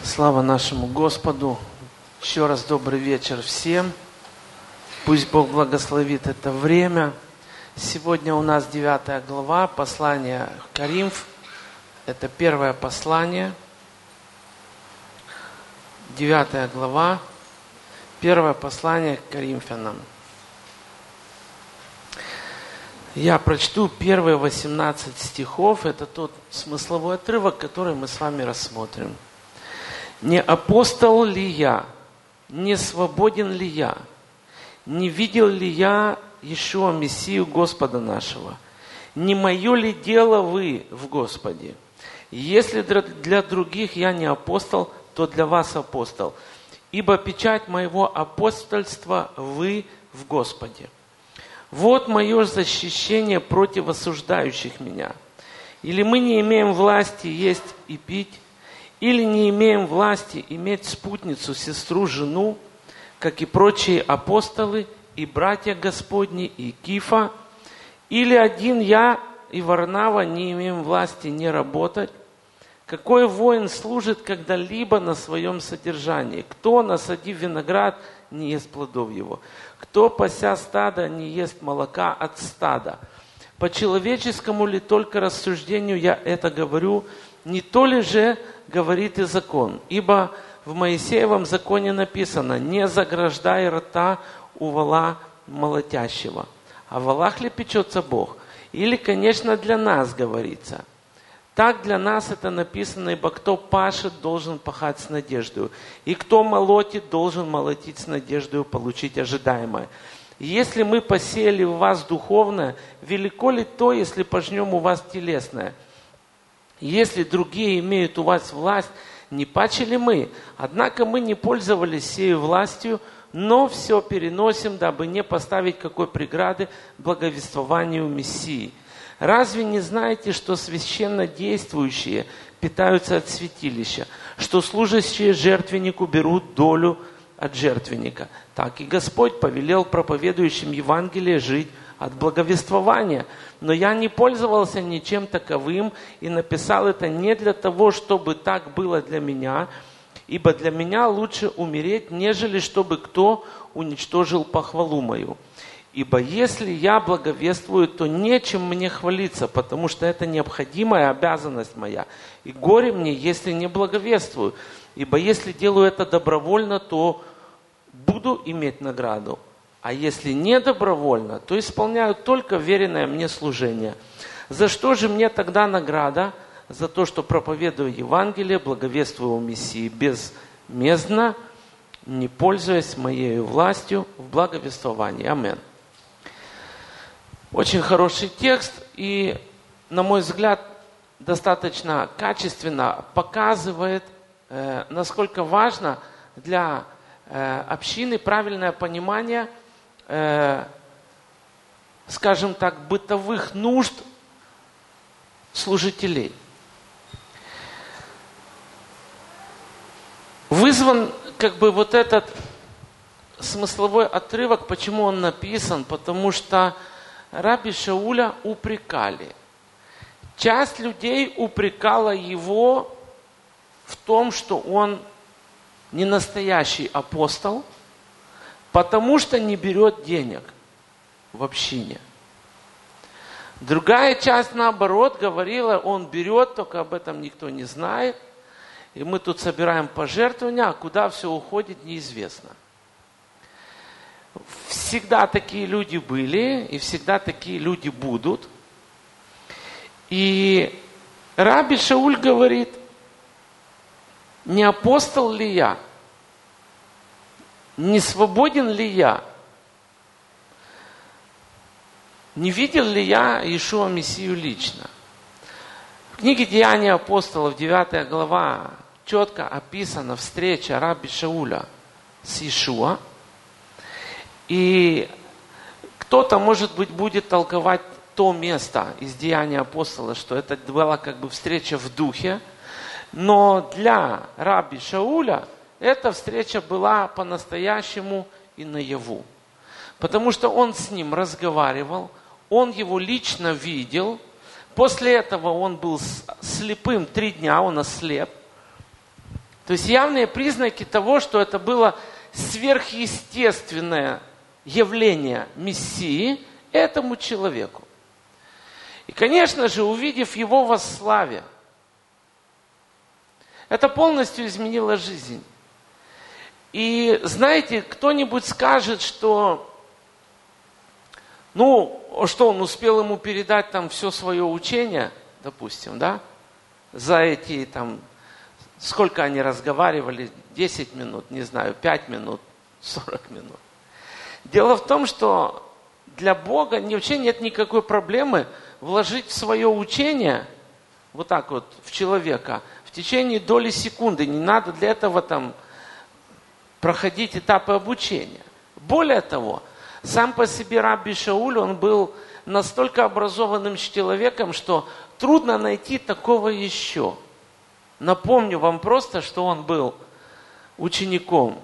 Слава нашему Господу. Еще раз добрый вечер всем. Пусть Бог благословит это время. Сегодня у нас 9 глава послания Коринф. Это первое послание. 9 глава. Первое послание к Коринфянам. Я прочту первые 18 стихов. Это тот смысловой отрывок, который мы с вами рассмотрим. «Не апостол ли я? Не свободен ли я? Не видел ли я Иешуа Мессию Господа нашего? Не мое ли дело вы в Господе? Если для других я не апостол, то для вас апостол. Ибо печать моего апостольства вы в Господе. Вот мое защищение против осуждающих меня. Или мы не имеем власти есть и пить, или не имеем власти иметь спутницу, сестру, жену, как и прочие апостолы, и братья Господни, и Кифа, или один я и Варнава не имеем власти не работать. Какой воин служит когда-либо на своем содержании? Кто, насадив виноград, не ест плодов его? Кто, пася стада, не ест молока от стада? По человеческому ли только рассуждению я это говорю? Не то ли же говорит и закон? Ибо в Моисеевом законе написано: не заграждай рта у вола молотящего. А в волах ли печется Бог? Или, конечно, для нас говорится. Так для нас это написано: ибо кто пашет, должен пахать с надеждой, и кто молотит, должен молотить с надеждой получить ожидаемое. Если мы посеяли в вас духовное, велико ли то, если пожнем у вас телесное? Если другие имеют у вас власть, не паче ли мы? Однако мы не пользовались сею властью, но все переносим, дабы не поставить какой преграды благовествованию Мессии. Разве не знаете, что священно действующие питаются от святилища, что служащие жертвеннику берут долю от жертвенника? Так и Господь повелел проповедующим Евангелие жить от благовествования. Но я не пользовался ничем таковым и написал это не для того, чтобы так было для меня, ибо для меня лучше умереть, нежели чтобы кто уничтожил похвалу мою. Ибо если я благовествую, то нечем мне хвалиться, потому что это необходимая обязанность моя. И горе мне, если не благовествую. Ибо если делаю это добровольно, то буду иметь награду. А если не добровольно, то исполняю только веренное мне служение. За что же мне тогда награда? За то, что проповедую Евангелие, благовествую о Мессии безмездно, не пользуясь моей властью в благовествовании. Аминь. Очень хороший текст и, на мой взгляд, достаточно качественно показывает, насколько важно для общины правильное понимание, скажем так, бытовых нужд служителей. Вызван вот этот смысловой отрывок, почему он написан, потому что раби Шауля упрекали. Часть людей упрекала его в том, что он не настоящий апостол, потому что не берет денег в общине. Другая часть, наоборот, говорила: он берет, только об этом никто не знает. И мы тут собираем пожертвования, а куда все уходит, неизвестно. Всегда такие люди были, и всегда такие люди будут. И раби Шауль говорит: не апостол ли я? Не свободен ли я? Не видел ли я Иешуа Мессию лично? В книге «Деяния апостолов», 9 глава, четко описана встреча раби Шауля с Иешуа. И кто-то, может быть, будет толковать то место из «Деяния апостола», что это была встреча в духе. Но для раби Шауля эта встреча была по-настоящему и наяву. Потому что он с ним разговаривал, он его лично видел. После этого он был слепым 3 дня, он ослеп. То есть явные признаки того, что это было сверхъестественное явление Мессии этому человеку. И, конечно же, увидев его во славе, это полностью изменило жизнь. И знаете, кто-нибудь скажет, что, что он успел ему передать там все свое учение, допустим, да, за эти там, сколько они разговаривали, 10 минут, не знаю, 5 минут, 40 минут. Дело в том, что для Бога вообще нет никакой проблемы вложить в свое учение, вот так вот, в человека, в течение доли секунды. Не надо для этого там проходить этапы обучения. Более того, сам по себе Рабби Шауль, он был настолько образованным человеком, что трудно найти такого еще. Напомню вам просто, что он был учеником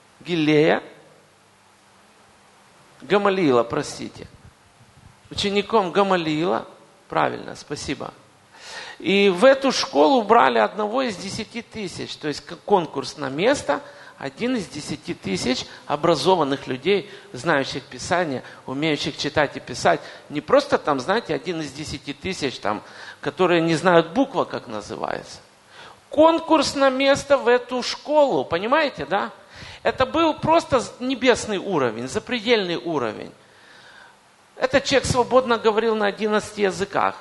Гамалиила, учеником Гамалиила, правильно, спасибо. И в эту школу брали одного из 10 тысяч, то есть как конкурс на место, 1 из 10 тысяч образованных людей, знающих Писание, умеющих читать и писать. Не просто там, знаете, 1 из 10 тысяч, там, которые не знают буква, как называется. Конкурс на место в эту школу, понимаете, да? Это был просто небесный уровень, запредельный уровень. Этот человек свободно говорил на 11 языках.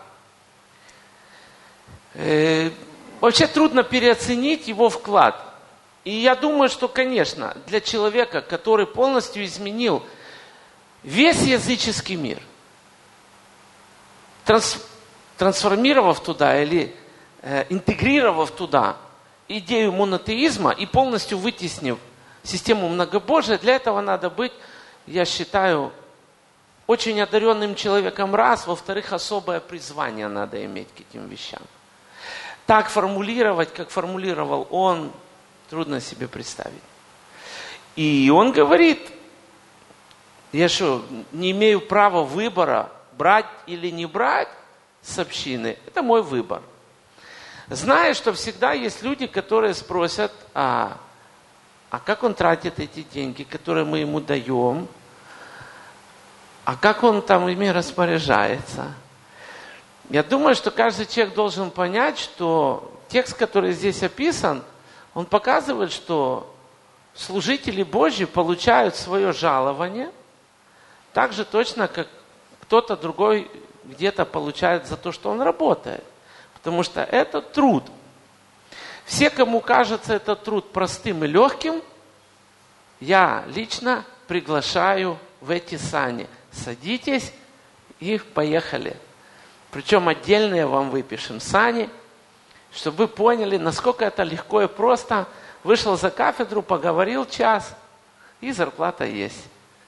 Вообще трудно переоценить его вклад. И я думаю, что, конечно, для человека, который полностью изменил весь языческий мир, трансформировав туда или интегрировав туда идею монотеизма и полностью вытеснив систему многобожия, для этого надо быть, я считаю, очень одаренным человеком раз, во-вторых, особое призвание надо иметь к этим вещам. Так формулировать, как формулировал он, трудно себе представить. И он говорит, я что, не имею права выбора, брать или не брать с общины, это мой выбор. Зная, что всегда есть люди, которые спросят, а как он тратит эти деньги, которые мы ему даем, а как он там ими распоряжается. Я думаю, что каждый человек должен понять, что текст, который здесь описан, он показывает, что служители Божьи получают свое жалование так же точно, как кто-то другой где-то получает за то, что он работает. Потому что это труд. Все, кому кажется этот труд простым и легким, я лично приглашаю в эти сани. Садитесь и поехали. Причем отдельные вам выпишем сани, чтобы вы поняли, насколько это легко и просто. Вышел за кафедру, поговорил час, и зарплата есть.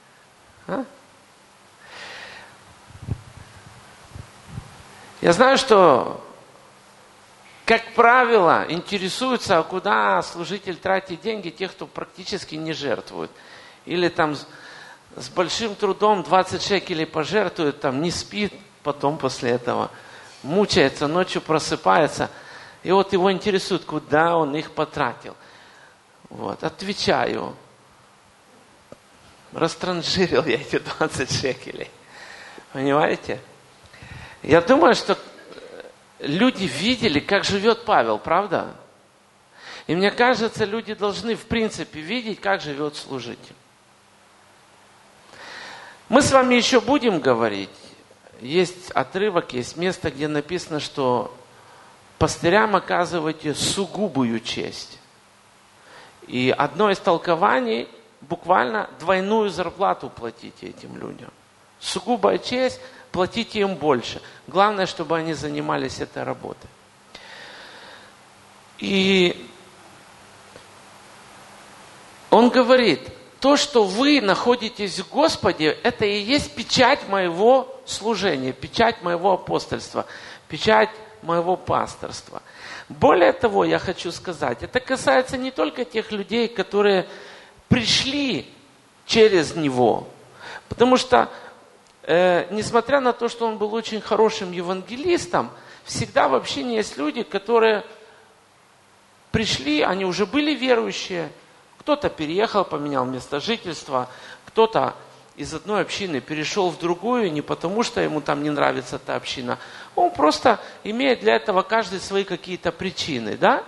Я знаю, что, как правило, интересуются, а куда служитель тратит деньги, те, кто практически не жертвует. Или там с большим трудом 20 шекелей пожертвует, там не спит потом после этого, мучается, ночью просыпается. И вот его интересует, куда он их потратил. Вот, отвечаю. Растранжирил я эти 20 шекелей. Понимаете? Я думаю, что люди видели, как живет Павел, правда? И мне кажется, люди должны в принципе видеть, как живет служитель. Мы с вами еще будем говорить. Есть отрывок, есть место, где написано, что пастырям оказываете сугубую честь. И одно из толкований буквально двойную зарплату платите этим людям. Сугубая честь, платите им больше. Главное, чтобы они занимались этой работой. И он говорит, то, что вы находитесь в Господе, это и есть печать моего служения, печать моего апостольства, печать моего пасторства. Более того, я хочу сказать, это касается не только тех людей, которые пришли через него. Потому что, несмотря на то, что он был очень хорошим евангелистом, всегда в общине есть люди, которые пришли, они уже были верующие, кто-то переехал, поменял место жительства, кто-то из одной общины перешел в другую, не потому что ему там не нравится та община, он просто имеет для этого каждый свои какие-то причины, да?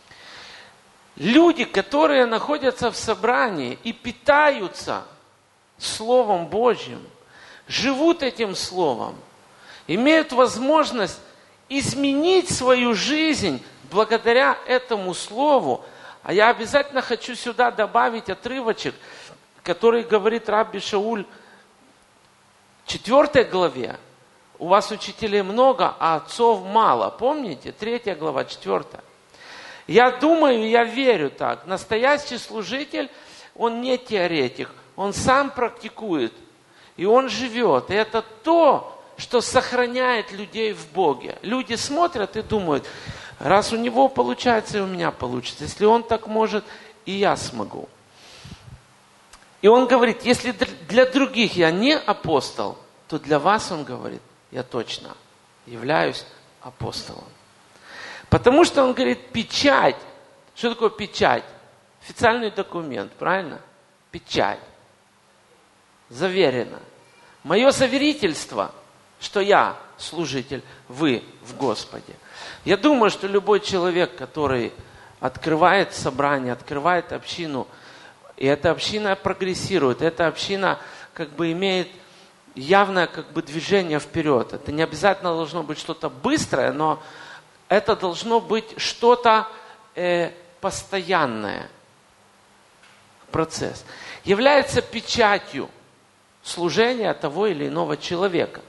Люди, которые находятся в собрании и питаются Словом Божьим, живут этим Словом, имеют возможность изменить свою жизнь благодаря этому Слову. А я обязательно хочу сюда добавить отрывочек, который говорит Рабби Шауль в 4 главе. У вас учителей много, а отцов мало. Помните? 3 глава, 4. Я думаю, я верю так. Настоящий служитель, он не теоретик. Он сам практикует. И он живет. И это то, что сохраняет людей в Боге. Люди смотрят и думают, раз у него получается, и у меня получится. Если он так может, и я смогу. И он говорит, если для других я не апостол, то для вас, он говорит, я точно являюсь апостолом. Потому что он говорит, печать. Что такое печать? Официальный документ, правильно? Печать. Заверено. Мое заверительство, что я служитель, вы в Господе. Я думаю, что любой человек, который открывает собрание, открывает общину, и эта община прогрессирует, эта община как бы имеет явное как бы движение вперед. Это не обязательно должно быть что-то быстрое, но это должно быть что-то постоянное. Процесс. Является печатью служения того или иного человека.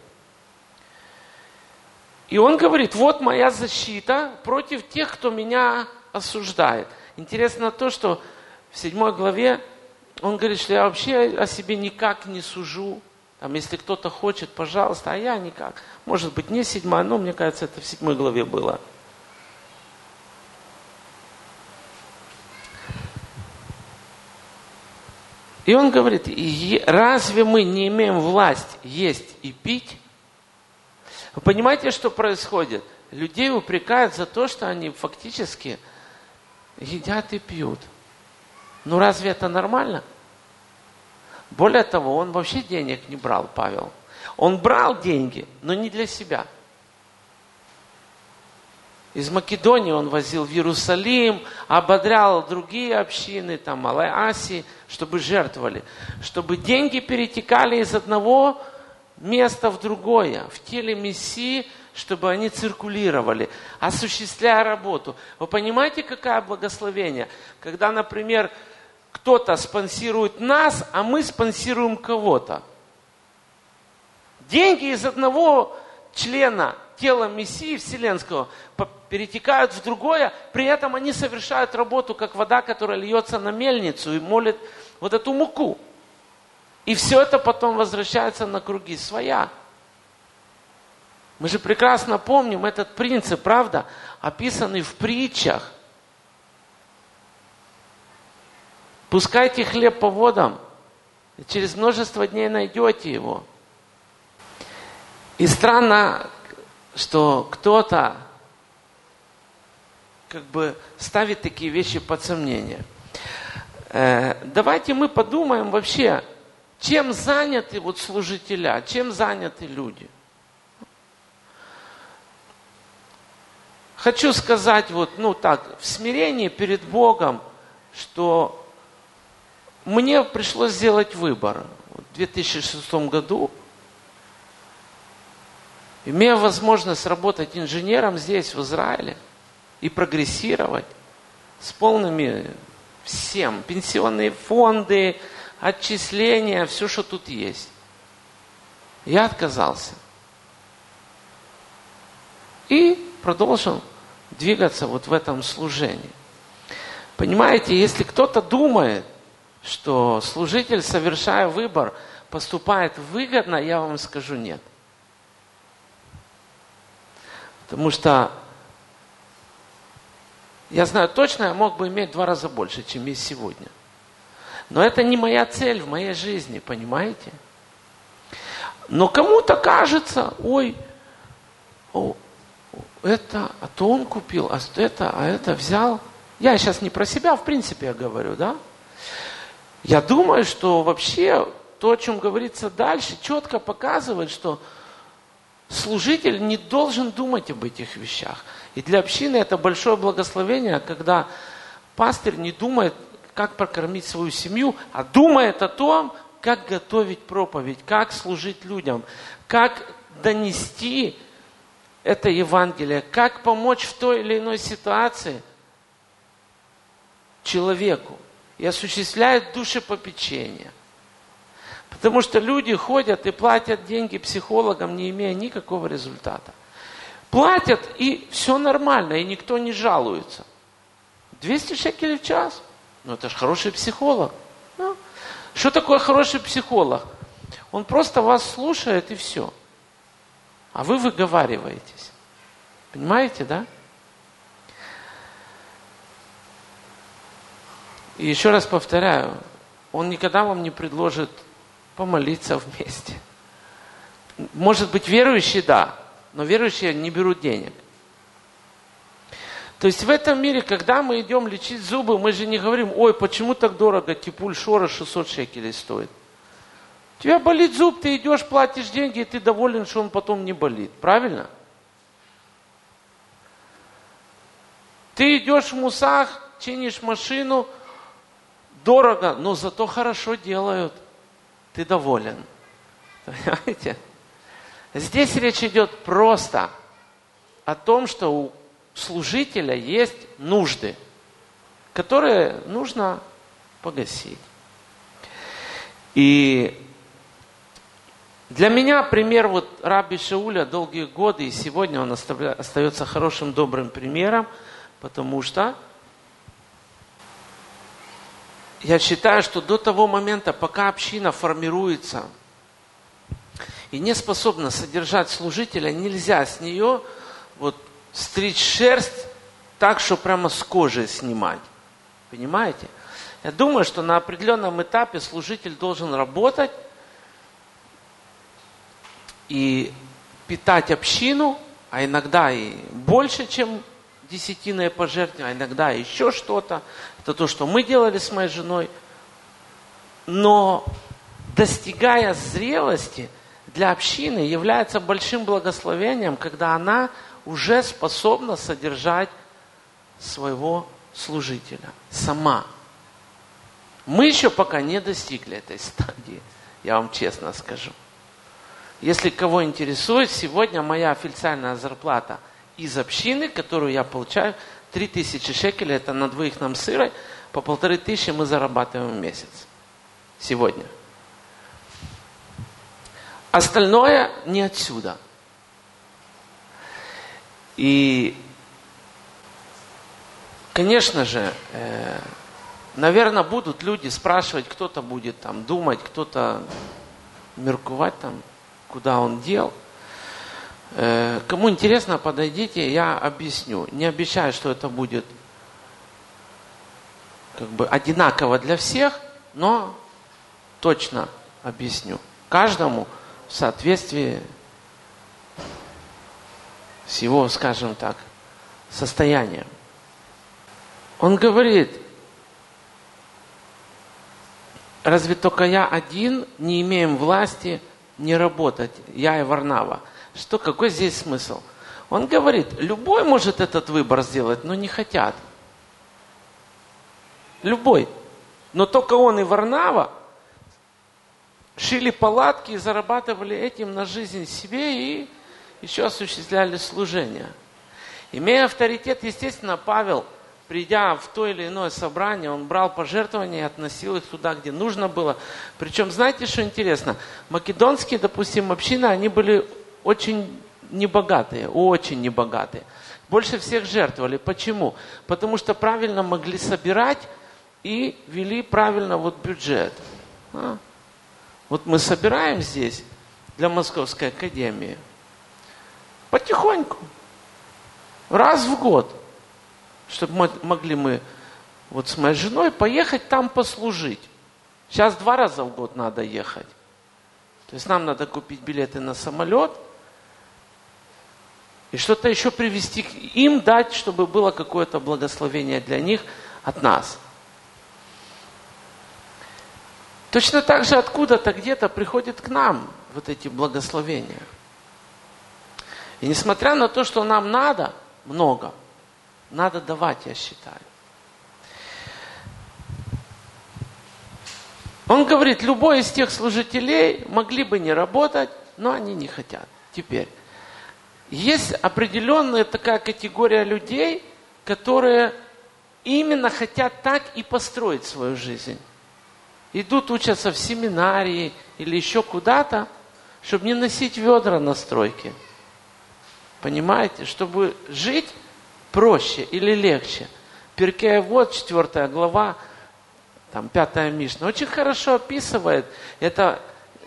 И он говорит, вот моя защита против тех, кто меня осуждает. Интересно то, что в 7 главе он говорит, что я вообще о себе никак не сужу. Там, если кто-то хочет, пожалуйста, а я никак. Может быть, не 7, но мне кажется, это в 7 главе было. И он говорит, разве мы не имеем власть есть и пить? Вы понимаете, что происходит? Людей упрекают за то, что они фактически едят и пьют. Ну разве это нормально? Более того, он вообще денег не брал, Павел. Он брал деньги, но не для себя. Из Македонии он возил в Иерусалим, ободрял другие общины, там, Малой Асии, чтобы жертвовали. Чтобы деньги перетекали из одного места в другое, в теле Мессии, чтобы они циркулировали, осуществляя работу. Вы понимаете, какое благословение? Когда, например, кто-то спонсирует нас, а мы спонсируем кого-то. Деньги из одного члена тела Мессии Вселенского перетекают в другое, при этом они совершают работу, как вода, которая льется на мельницу и молит вот эту муку. И все это потом возвращается на круги своя. Мы же прекрасно помним этот принцип, правда, описанный в притчах. Пускайте хлеб по водам, и через множество дней найдете его. И странно, что кто-то как бы ставит такие вещи под сомнение. Давайте мы подумаем вообще, чем заняты вот служителя, чем заняты люди. Хочу сказать вот, в смирении перед Богом, что мне пришлось сделать выбор. В 2006 году, имея возможность работать инженером здесь, в Израиле, и прогрессировать с полными всем, пенсионные фонды, отчисления, все, что тут есть. Я отказался. И продолжил двигаться вот в этом служении. Понимаете, если кто-то думает, что служитель, совершая выбор, поступает выгодно, я вам скажу нет. Потому что я знаю точно, я мог бы иметь 2 раза больше, чем есть сегодня. Но это не моя цель в моей жизни, понимаете? Но кому-то кажется, это, а то он купил, а это взял. Я сейчас не про себя, в принципе, я говорю, да? Я думаю, что вообще то, о чем говорится дальше, четко показывает, что служитель не должен думать об этих вещах. И для общины это большое благословение, когда пастырь не думает, как прокормить свою семью, а думает о том, как готовить проповедь, как служить людям, как донести это Евангелие, как помочь в той или иной ситуации человеку и осуществляет душепопечение. Потому что люди ходят и платят деньги психологам, не имея никакого результата. Платят, и все нормально, и никто не жалуется. 200 шекелей в час? Ну, это же хороший психолог. Ну, что такое хороший психолог? Он просто вас слушает, и все. А вы выговариваетесь. Понимаете, да? И еще раз повторяю, он никогда вам не предложит помолиться вместе. Может быть, верующие, да, но верующие не берут денег. То есть в этом мире, когда мы идем лечить зубы, мы же не говорим, ой, почему так дорого, типуль Шора 600 шекелей стоит. У тебя болит зуб, ты идешь, платишь деньги, и ты доволен, что он потом не болит. Правильно? Ты идешь в мусах, чинишь машину, дорого, но зато хорошо делают. Ты доволен. Понимаете? Здесь речь идет просто о том, что у служителя есть нужды, которые нужно погасить. И для меня пример вот Раби Шауля долгие годы, и сегодня он остается хорошим, добрым примером, потому что я считаю, что до того момента, пока община формируется и не способна содержать служителя, нельзя с нее вот стричь шерсть так, что прямо с кожи снимать. Понимаете? Я думаю, что на определенном этапе служитель должен работать и питать общину, а иногда и больше, чем десятинное пожертвование, а иногда еще что-то. Это то, что мы делали с моей женой. Но достигая зрелости для общины является большим благословением, когда она уже способна содержать своего служителя сама. Мы еще пока не достигли этой стадии, я вам честно скажу. Если кого интересует, сегодня моя официальная зарплата из общины, которую я получаю, 3000 шекелей, это на двоих нам с Ирой, по 1500 мы зарабатываем в месяц. Сегодня. Остальное не отсюда. И, конечно же, наверное, будут люди спрашивать, кто-то будет там думать, кто-то мерковать там, куда он дел. Кому интересно, подойдите, я объясню. Не обещаю, что это будет как бы одинаково для всех, но точно объясню. Каждому в соответствии с его, скажем так, состоянием. Он говорит, разве только я один не имеем власти не работать, я и Варнава? Что, какой здесь смысл? Он говорит, любой может этот выбор сделать, но не хотят. Любой. Но только он и Варнава шили палатки и зарабатывали этим на жизнь себе и еще осуществляли служение. Имея авторитет, естественно, Павел, придя в то или иное собрание, он брал пожертвования и относил их туда, где нужно было. Причем, знаете, что интересно? Македонские, допустим, общины, они были очень небогатые, очень небогатые. Больше всех жертвовали. Почему? Потому что правильно могли собирать и вели правильно вот бюджет. Вот мы собираем здесь для Московской академии потихоньку, раз в год, чтобы могли мы вот с моей женой поехать там послужить. Сейчас 2 раза в год надо ехать. То есть нам надо купить билеты на самолет И что-то еще привести им, дать, чтобы было какое-то благословение для них от нас. Точно так же откуда-то, где-то приходят к нам вот эти благословения. И несмотря на то, что нам надо много, надо давать, я считаю. Он говорит, любой из тех служителей могли бы не работать, но они не хотят. Теперь, есть определенная такая категория людей, которые именно хотят так и построить свою жизнь. Идут, учатся в семинарии или еще куда-то, чтобы не носить ведра на стройке. Понимаете? Чтобы жить проще или легче. Перкей Авот, 4 глава, там 5 Мишна, очень хорошо описывает. Это,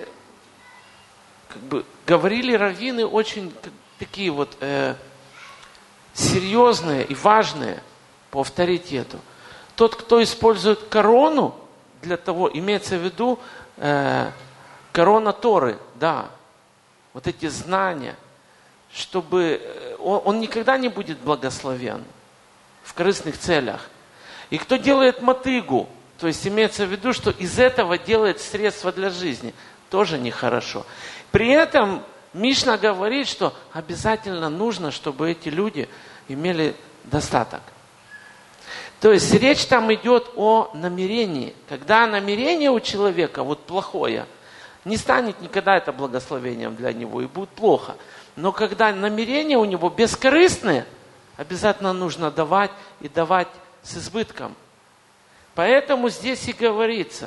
говорили раввины очень такие вот серьезные и важные по авторитету. Тот, кто использует корону для того, имеется в виду корона Торы, да, вот эти знания, чтобы он никогда не будет благословен в корыстных целях. И кто делает мотыгу, то есть имеется в виду, что из этого делает средства для жизни, тоже нехорошо. При этом Мишна говорит, что обязательно нужно, чтобы эти люди имели достаток. То есть речь там идет о намерении. Когда намерение у человека вот плохое, не станет никогда это благословением для него и будет плохо. Но когда намерение у него бескорыстное, обязательно нужно давать и давать с избытком. Поэтому здесь и говорится,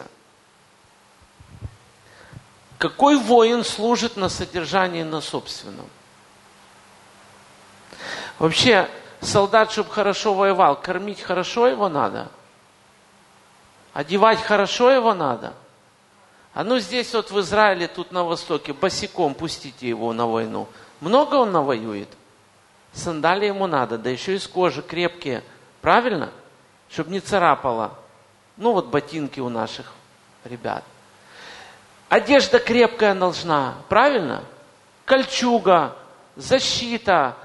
какой воин служит на содержании на собственном. Вообще, солдат, чтобы хорошо воевал, кормить хорошо его надо, одевать хорошо его надо. А ну здесь вот в Израиле, тут на востоке, босиком пустите его на войну. Много он навоюет? Сандалии ему надо, да еще из кожи крепкие. Правильно? Чтобы не царапало. Ну вот ботинки у наших ребят. Одежда крепкая должна. Правильно? Кольчуга, защита.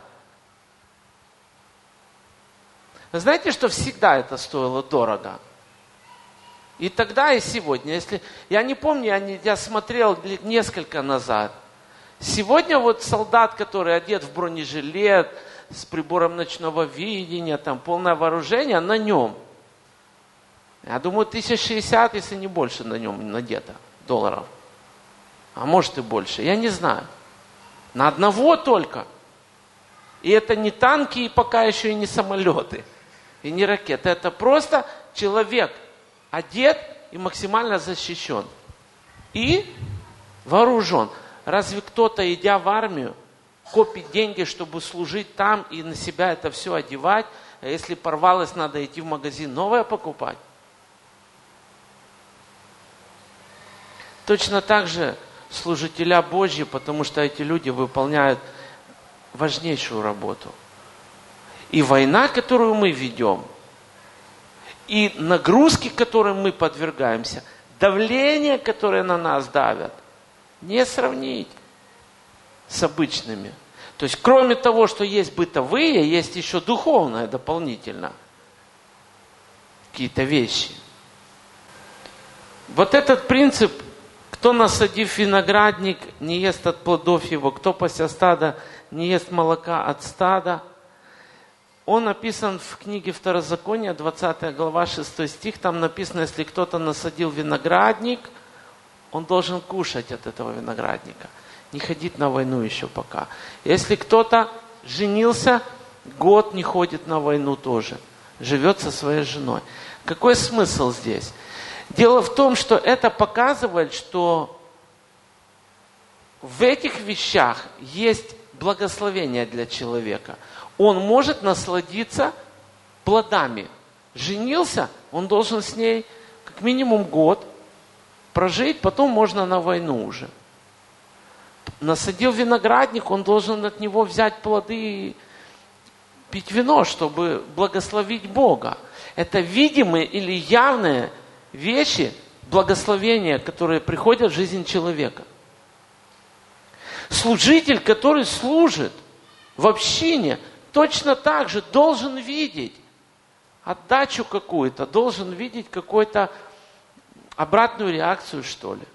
Вы знаете, что всегда это стоило дорого? И тогда, и сегодня. Если, я не помню, я смотрел несколько назад. Сегодня вот солдат, который одет в бронежилет, с прибором ночного видения, там полное вооружение, на нем. Я думаю, 1060, если не больше на нем надето долларов. А может и больше, я не знаю. На одного только. И это не танки, и пока еще и не самолеты, и не ракеты. Это просто человек одет и максимально защищен. И вооружен. Разве кто-то, идя в армию, копит деньги, чтобы служить там и на себя это все одевать? А если порвалось, надо идти в магазин новое покупать? Точно так же служителя Божьи, потому что эти люди выполняют важнейшую работу. И война, которую мы ведем, и нагрузки, которым мы подвергаемся, давление, которое на нас давят, не сравнить с обычными. То есть, кроме того, что есть бытовые, есть еще духовное дополнительно. Какие-то вещи. Вот этот принцип, кто, насадив виноградник, не ест от плодов его, кто пася стада, не ест молока от стада. Он написан в книге Второзакония, 20 глава, 6 стих. Там написано, если кто-то насадил виноградник, он должен кушать от этого виноградника. Не ходить на войну еще пока. Если кто-то женился, год не ходит на войну тоже. Живет со своей женой. Какой смысл здесь? Дело в том, что это показывает, что в этих вещах есть благословение для человека. Он может насладиться плодами. Женился, он должен с ней как минимум год прожить, потом можно на войну уже. Насадил виноградник, он должен от него взять плоды и пить вино, чтобы благословить Бога. Это видимые или явные вещи, благословения, которые приходят в жизнь человека. Служитель, который служит в общине точно так же должен видеть отдачу какую-то, должен видеть какую-то обратную реакцию, что ли.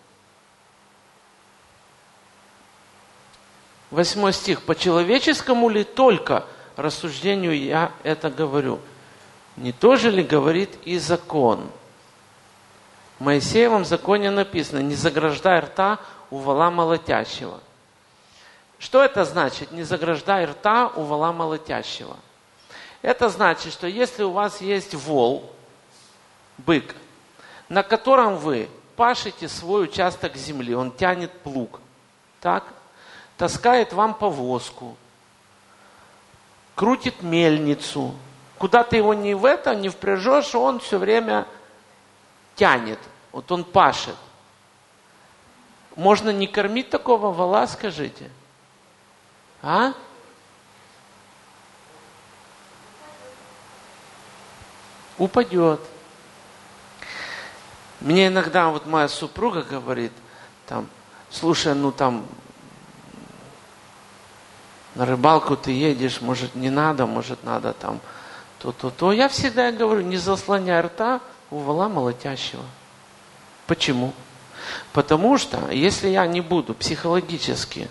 8 стих. По человеческому ли только рассуждению я это говорю? Не то же ли говорит и закон? В Моисеевом законе написано: не заграждай рта у вола молотящего. Что это значит? Не заграждай рта у вола молотящего. Это значит, что если у вас есть вол, бык, на котором вы пашете свой участок земли, он тянет плуг, так, таскает вам повозку, крутит мельницу, куда ты его не впряжешь, он все время тянет, вот он пашет. Можно не кормить такого вола, скажите? А? Упадет. Мне иногда вот моя супруга говорит, там, слушай, на рыбалку ты едешь, может не надо, может надо там то. Я всегда говорю, не заслоняй рта у вола молотящего. Почему? Потому что, если я не буду психологически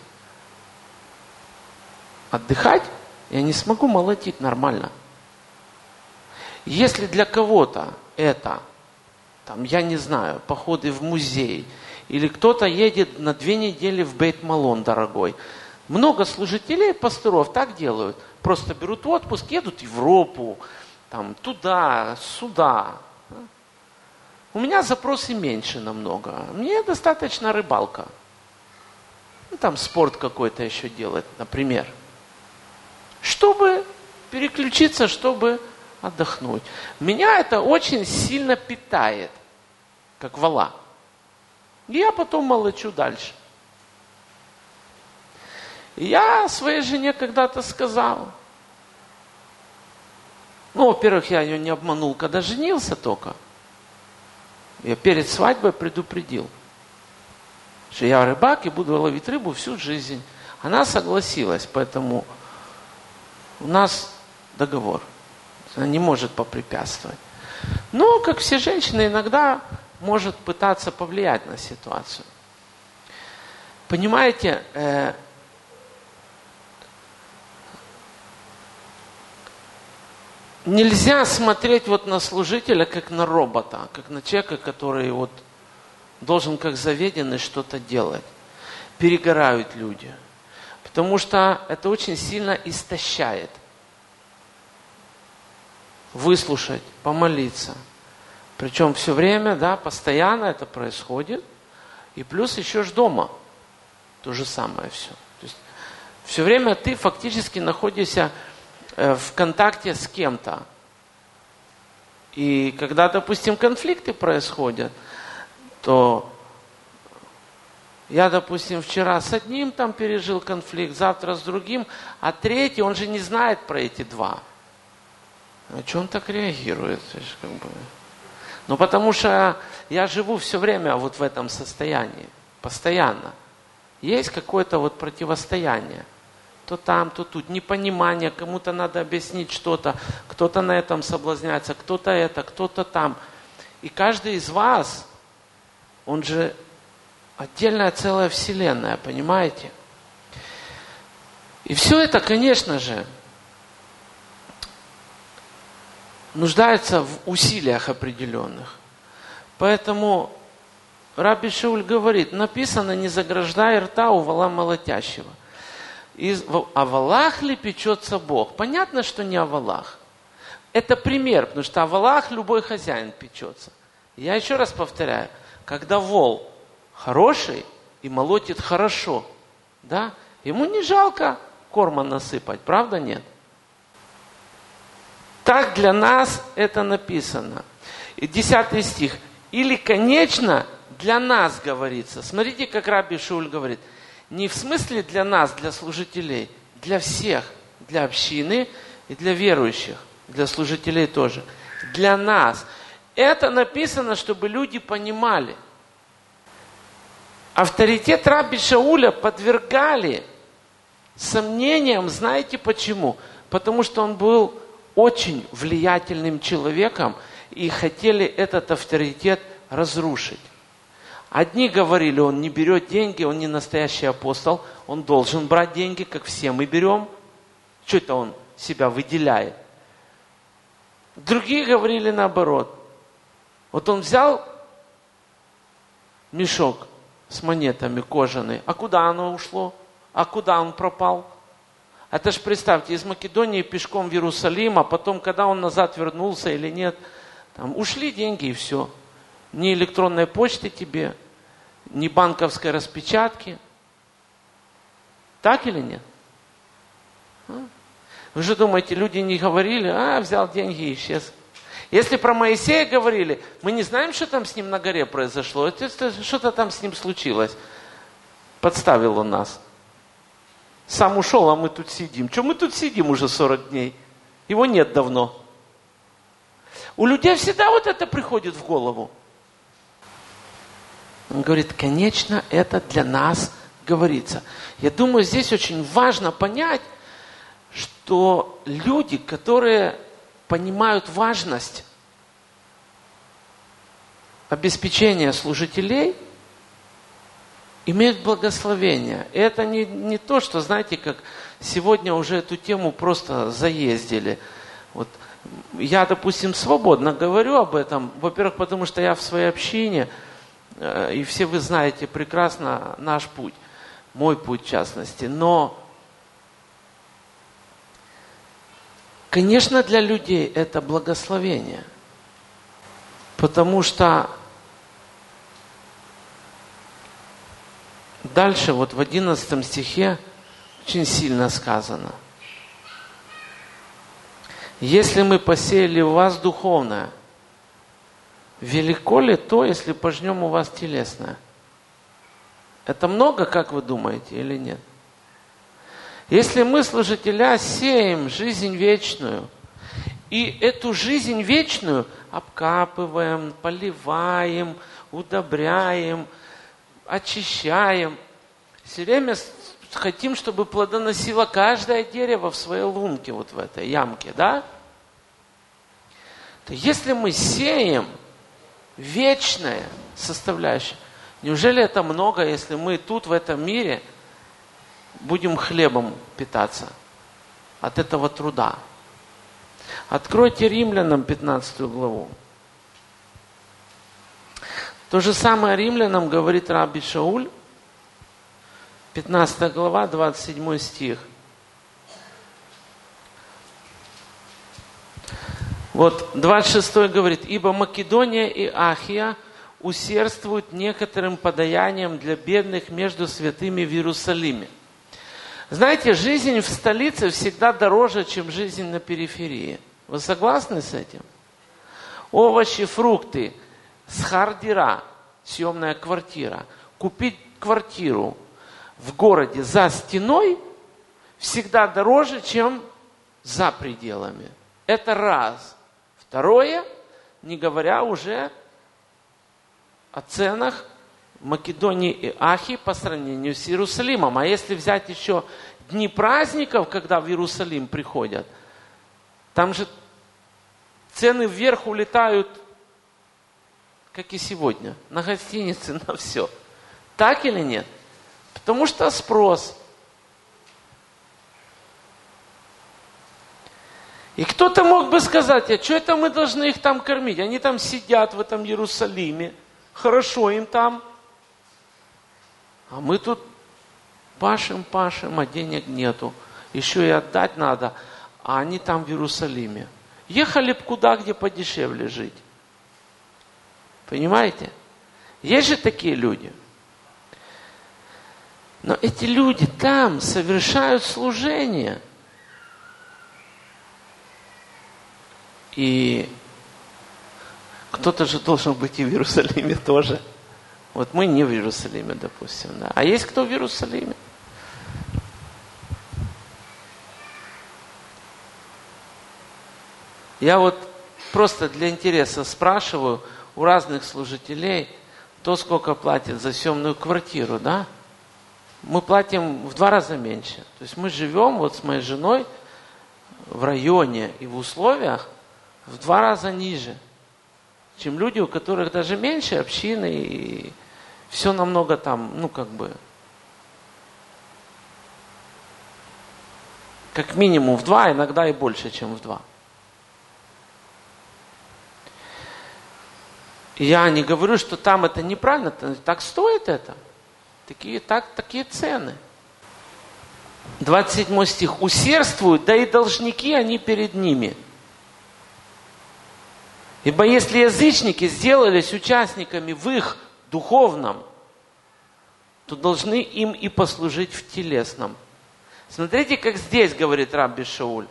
отдыхать, я не смогу молотить нормально. Если для кого-то это, там, я не знаю, походы в музей, или кто-то едет на 2 недели в Бейт-Малон дорогой. Много служителей, пасторов так делают. Просто берут отпуск, едут в Европу, там, туда, сюда. У меня запросы меньше намного. Мне достаточно рыбалка. Там спорт какой-то еще делать, например. Чтобы переключиться, чтобы отдохнуть. Меня это очень сильно питает, как вола. И я потом молочу дальше. И я своей жене когда-то сказал. Во-первых, я ее не обманул, когда женился только. Я перед свадьбой предупредил, что я рыбак и буду ловить рыбу всю жизнь. Она согласилась, поэтому у нас договор. Она не может попрепятствовать. Но, как все женщины, иногда может пытаться повлиять на ситуацию. Понимаете, нельзя смотреть вот на служителя как на робота, как на человека, который вот должен как заведенный что-то делать. Перегорают люди. Потому что это очень сильно истощает. Выслушать, помолиться. Причем все время, да, постоянно это происходит. И плюс еще ж дома. То же самое все. То есть все время ты фактически находишься в контакте с кем-то. И когда, допустим, конфликты происходят, то я, допустим, вчера с одним там пережил конфликт, завтра с другим, а третий, он же не знает про эти 2. А что он так реагирует? Ну, потому что я живу все время вот в этом состоянии, постоянно. Есть какое-то вот противостояние. То там, то тут, непонимание, кому-то надо объяснить что-то, кто-то на этом соблазняется, кто-то это, кто-то там. И каждый из вас, он же отдельная целая вселенная, понимаете? И все это, конечно же, нуждается в усилиях определенных. Поэтому Рабби Шауль говорит, написано, не заграждай рта у вола молотящего. О волах ли печется Бог? Понятно, что не о волах. Это пример, потому что о волах любой хозяин печется. Я еще раз повторяю, когда вол хороший и молотит хорошо, да, ему не жалко корма насыпать, правда нет? Так для нас это написано. И 10 стих. Или, конечно, для нас говорится. Смотрите, как Рабби Шауль говорит. Не в смысле для нас, для служителей, для всех, для общины и для верующих, для служителей тоже. Для нас. Это написано, чтобы люди понимали. Авторитет Рабби Шауля подвергали с сомнением. Знаете почему? Потому что он был очень влиятельным человеком и хотели этот авторитет разрушить. Одни говорили, он не берет деньги, он не настоящий апостол, он должен брать деньги, как все мы берем. Что это он себя выделяет? Другие говорили наоборот. Вот он взял мешок с монетами кожаный, а куда оно ушло? А куда он пропал? Это ж представьте, из Македонии пешком в Иерусалим, а потом, когда он назад вернулся или нет, там ушли деньги и все. Ни электронной почты тебе, ни банковской распечатки. Так или нет? Вы же думаете, люди не говорили, взял деньги и исчез. Если про Моисея говорили, мы не знаем, что там с ним на горе произошло. Что-то там с ним случилось. Подставил он нас. Сам ушел, а мы тут сидим. Что мы тут сидим уже 40 дней? Его нет давно. У людей всегда вот это приходит в голову. Он говорит, конечно, это для нас говорится. Я думаю, здесь очень важно понять, что люди, которые понимают важность обеспечения служителей, имеют благословение. Это не то, что, знаете, как сегодня уже эту тему просто заездили. Вот я, допустим, свободно говорю об этом. Во-первых, потому что я в своей общине, и все вы знаете прекрасно наш путь, мой путь в частности. Но, конечно, для людей это благословение. Потому что дальше вот в 11 стихе очень сильно сказано. Если мы посеяли в вас духовное, велико ли то, если пожнем у вас телесное? Это много, как вы думаете, или нет? Если мы, служителя, сеем жизнь вечную, и эту жизнь вечную обкапываем, поливаем, удобряем, очищаем, все время хотим, чтобы плодоносило каждое дерево в своей лунке, вот в этой ямке, да? То если мы сеем вечное составляющее, неужели это много, если мы тут, в этом мире, будем хлебом питаться от этого труда? Откройте Римлянам 15 главу. То же самое Римлянам говорит Раби Шауль, 15 глава, 27 стих. Вот 26 говорит, «Ибо Македония и Ахия усердствуют некоторым подаянием для бедных между святыми в Иерусалиме». Знаете, жизнь в столице всегда дороже, чем жизнь на периферии. Вы согласны с этим? Овощи, фрукты, схардира, съемная квартира. Купить квартиру в городе за стеной всегда дороже, чем за пределами. Это раз. Второе, не говоря уже о ценах Македонии и Ахии по сравнению с Иерусалимом. А если взять еще дни праздников, когда в Иерусалим приходят, там же цены вверх улетают, как и сегодня, на гостиницы, на все. Так или нет? Потому что спрос. И кто-то мог бы сказать, а что это мы должны их там кормить? Они там сидят в этом Иерусалиме, хорошо им там. А мы тут пашем, а денег нету. Еще и отдать надо, а они там в Иерусалиме. Ехали бы куда, где подешевле жить. Понимаете? Есть же такие люди. Но эти люди там совершают служение. И кто-то же должен быть и в Иерусалиме тоже. Вот мы не в Иерусалиме, допустим. Да. А есть кто в Иерусалиме? Я вот просто для интереса спрашиваю у разных служителей, кто сколько платит за съемную квартиру, да? мы платим в 2 раза меньше. То есть мы живем вот с моей женой в районе и в условиях в 2 раза ниже, чем люди, у которых даже меньше общины, и все намного там, как минимум в 2, иногда и больше, чем в 2. Я не говорю, что там это неправильно, так стоит это. Такие цены. 27 стих. «Усердствуют, да и должники они перед ними. Ибо если язычники сделались участниками в их духовном, то должны им и послужить в телесном». Смотрите, как здесь говорит Рабби Шауль.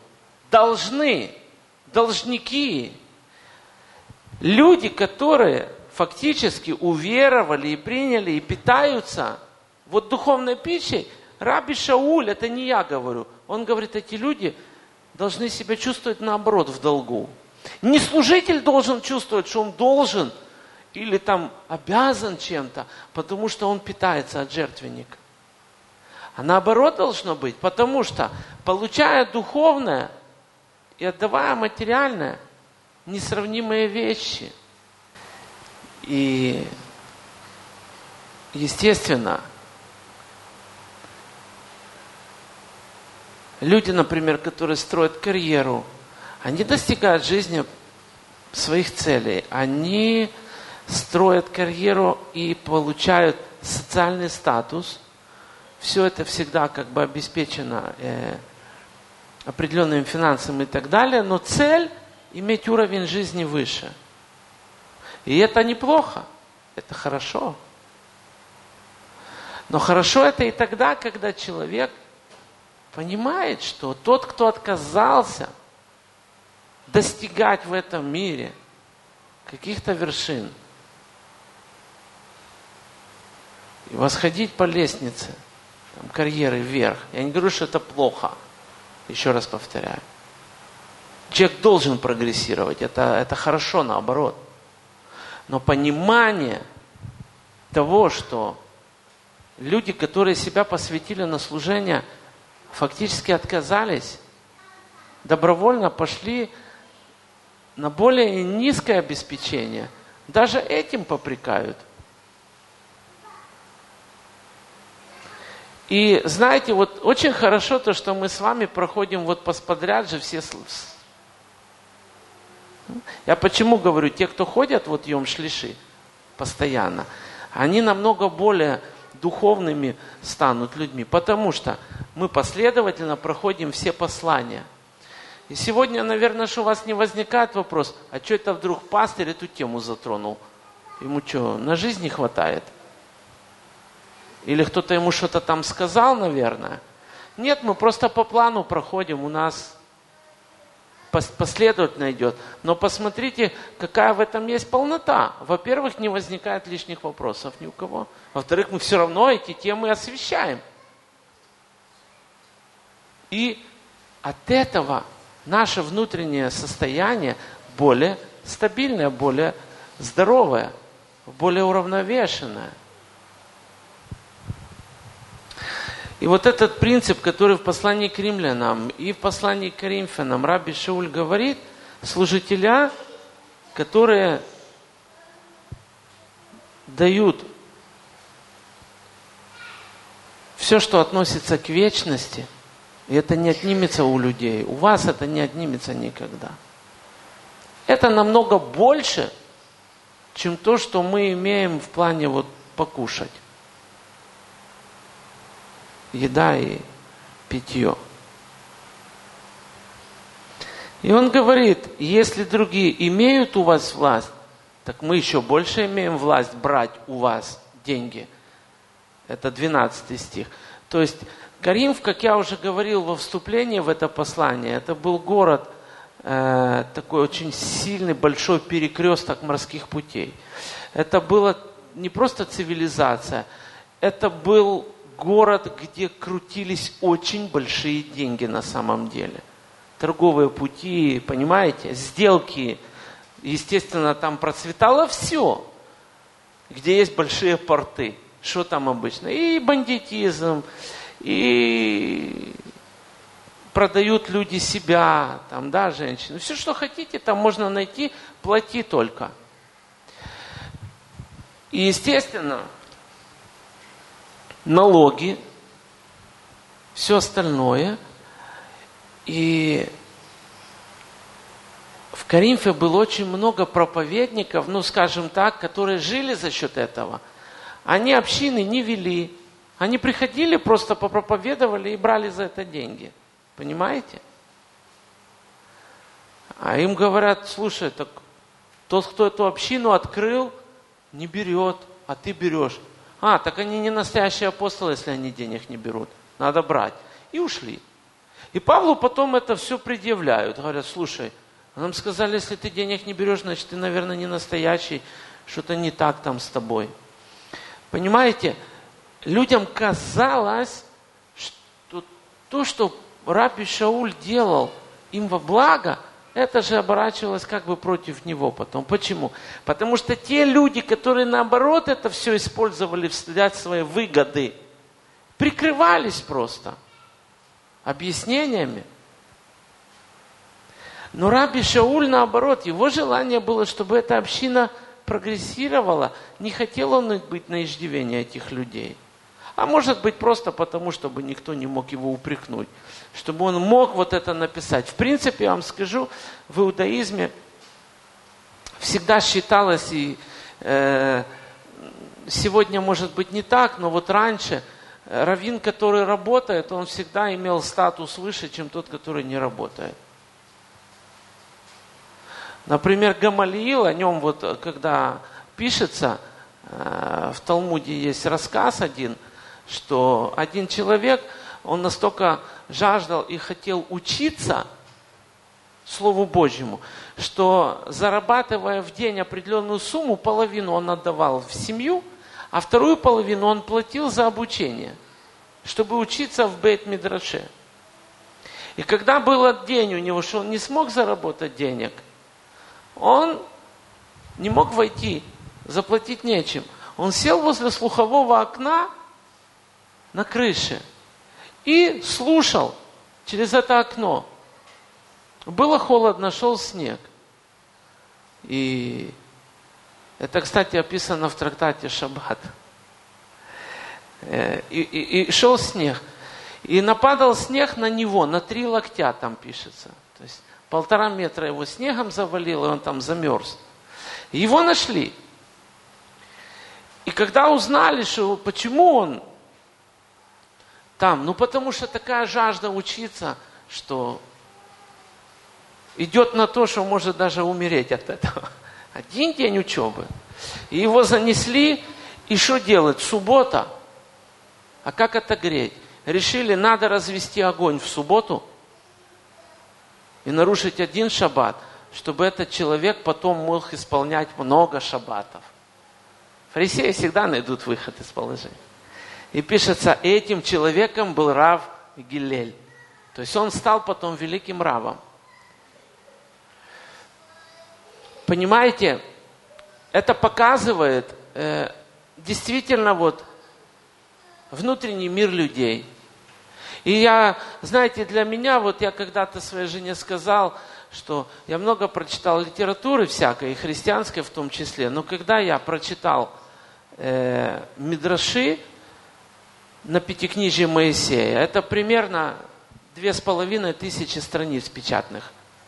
Должники, люди, которые фактически уверовали и приняли, и питаются вот духовной пищей. Рабби Шауль, это не я говорю, он говорит, эти люди должны себя чувствовать наоборот в долгу. Не служитель должен чувствовать, что он должен или там обязан чем-то, потому что он питается от жертвенника. А наоборот должно быть, потому что, получая духовное и отдавая материальное, несравнимые вещи. И, естественно, люди, например, которые строят карьеру, они достигают в жизни своих целей. Они строят карьеру и получают социальный статус. Все это всегда как бы обеспечено определенными финансами и так далее. Но цель – иметь уровень жизни выше. И это неплохо. Это хорошо. Но хорошо это и тогда, когда человек понимает, что тот, кто отказался достигать в этом мире каких-то вершин и восходить по лестнице карьеры вверх. Я не говорю, что это плохо. Еще раз повторяю. Человек должен прогрессировать. Это хорошо, наоборот. Но понимание того, что люди, которые себя посвятили на служение, фактически отказались, добровольно пошли на более низкое обеспечение. Даже этим попрекают. И знаете, вот очень хорошо то, что мы с вами проходим вот подряд же все. Я почему говорю, те, кто ходят вот Йом Шлиши постоянно, они намного более духовными станут людьми, потому что мы последовательно проходим все послания. И сегодня, наверное, что у вас не возникает вопрос, а что это вдруг пастырь эту тему затронул? Ему что, на жизнь не хватает? Или кто-то ему что-то там сказал, наверное? Нет, мы просто по плану проходим, у нас последовательно идет. Но посмотрите, какая в этом есть полнота. Во-первых, не возникает лишних вопросов ни у кого. Во-вторых, мы все равно эти темы освещаем. И от этого наше внутреннее состояние более стабильное, более здоровое, более уравновешенное. И вот этот принцип, который в послании к римлянам и в послании к Коринфянам Рабби Шауль говорит, служителя, которые дают все, что относится к вечности, и это не отнимется у людей. У вас это не отнимется никогда. Это намного больше, чем то, что мы имеем в плане вот покушать. Еда и питье. И он говорит, если другие имеют у вас власть, так мы еще больше имеем власть брать у вас деньги. Это 12 стих. То есть Коринф, как я уже говорил во вступлении в это послание, это был город, такой очень сильный, большой перекресток морских путей. Это была не просто цивилизация, это был город, где крутились очень большие деньги на самом деле. Торговые пути, понимаете, сделки. Естественно, там процветало все, где есть большие порты. Что там обычно? И бандитизм, и продают люди себя, там, да, женщины. Все, что хотите, там можно найти, плати только. И, естественно, налоги, все остальное. И в Коринфе было очень много проповедников, ну, скажем так, которые жили за счет этого. Они общины не вели. Они приходили, просто попроповедовали и брали за это деньги. Понимаете? А им говорят, слушай, так тот, кто эту общину открыл, не берет, а ты берешь. Так они не настоящие апостолы, если они денег не берут. Надо брать. И ушли. И Павлу потом это все предъявляют. Говорят, слушай, нам сказали, если ты денег не берешь, значит, ты, наверное, не настоящий, что-то не так там с тобой. Понимаете? Людям казалось, что то, что раби Шауль делал им во благо, это же оборачивалось как бы против него потом. Почему? Потому что те люди, которые наоборот это все использовали для своей выгоды, прикрывались просто объяснениями. Но раби Шауль, наоборот, его желание было, чтобы эта община прогрессировала. Не хотел он быть на иждивении этих людей. А может быть просто потому, чтобы никто не мог его упрекнуть. Чтобы он мог вот это написать. В принципе, я вам скажу, в иудаизме всегда считалось, и сегодня может быть не так, но вот раньше раввин, который работает, он всегда имел статус выше, чем тот, который не работает. Например, Гамалиил, о нем вот когда пишется, в Талмуде есть рассказ один, что один человек, он настолько жаждал и хотел учиться Слову Божьему, что, зарабатывая в день определенную сумму, половину он отдавал в семью, а вторую половину он платил за обучение, чтобы учиться в Бейт-Мидраше. И когда был день у него, что он не смог заработать денег, он не мог войти, заплатить нечем. Он сел возле слухового окна на крыше и слушал через это окно. Было холодно, шел снег. И это, кстати, описано в трактате Шаббат. И шел снег. И нападал снег на него, на 3 локтя там пишется. То есть 1,5 метра его снегом завалило, и он там замерз. И его нашли. И когда узнали, что почему он там, потому что такая жажда учиться, что идет на то, что может даже умереть от этого. 1 день учебы. И его занесли, и что делать? Суббота. А как отогреть? Решили, надо развести огонь в субботу и нарушить 1 шаббат, чтобы этот человек потом мог исполнять много шаббатов. Фарисеи всегда найдут выход из положения. И пишется, этим человеком был рав Гилель. То есть он стал потом великим равом. Понимаете, это показывает действительно вот внутренний мир людей. И я, знаете, для меня, вот я когда-то своей жене сказал, что я много прочитал литературы всякой, и христианской в том числе, но когда я прочитал Мидраши на Пятикнижие Моисея, это примерно 2500 страниц печатных.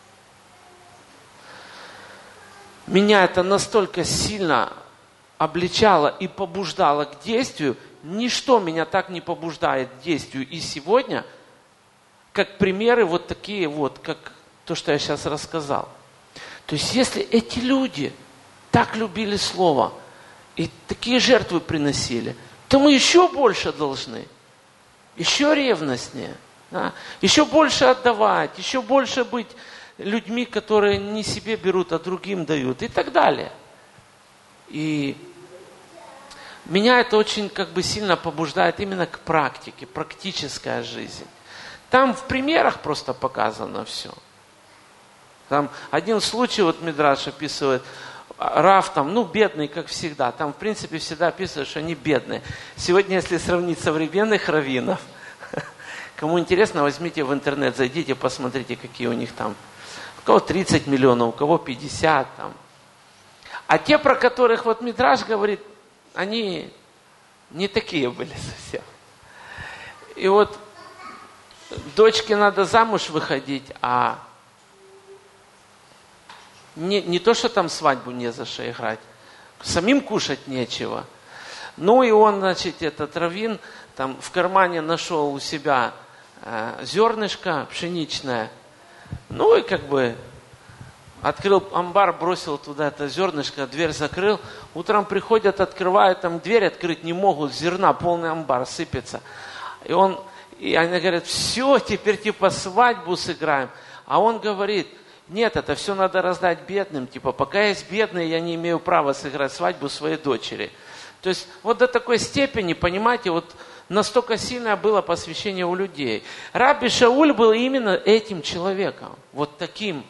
Меня это настолько сильно обличало и побуждало к действию. Ничто меня так не побуждает к действию и сегодня, как примеры вот такие вот, как то, что я сейчас рассказал. То есть, если эти люди так любили Слово и такие жертвы приносили, то мы еще больше должны, еще ревностнее, да? Еще больше отдавать, еще больше быть людьми, которые не себе берут, а другим дают и так далее. И меня это очень сильно побуждает именно к практике, практическая жизнь. Там в примерах просто показано все. Там один случай, вот Мидраш описывает, Рав там, ну, бедный, как всегда. Там, в принципе, всегда описывают, что они бедные. Сегодня, если сравнить современных раввинов, кому интересно, возьмите в интернет, зайдите, посмотрите, какие у них там. У кого 30 миллионов, у кого 50 там. А те, про которых вот Мидраш говорит, они не такие были совсем. И вот дочке надо замуж выходить, а не то, что там свадьбу не за что играть, самим кушать нечего. Ну и он, значит, этот раввин, там в кармане нашел у себя зернышко пшеничное, ну и как бы открыл амбар, бросил туда это зернышко, дверь закрыл. Утром приходят, открывают, там дверь открыть не могут, зерна, полный амбар сыпется. И они говорят, все, теперь типа свадьбу сыграем. А он говорит, нет, это все надо раздать бедным. Типа, пока есть бедные, я не имею права сыграть свадьбу своей дочери. То есть вот до такой степени, понимаете, вот настолько сильное было посвящение у людей. Раби Шауль был именно этим человеком, вот таким.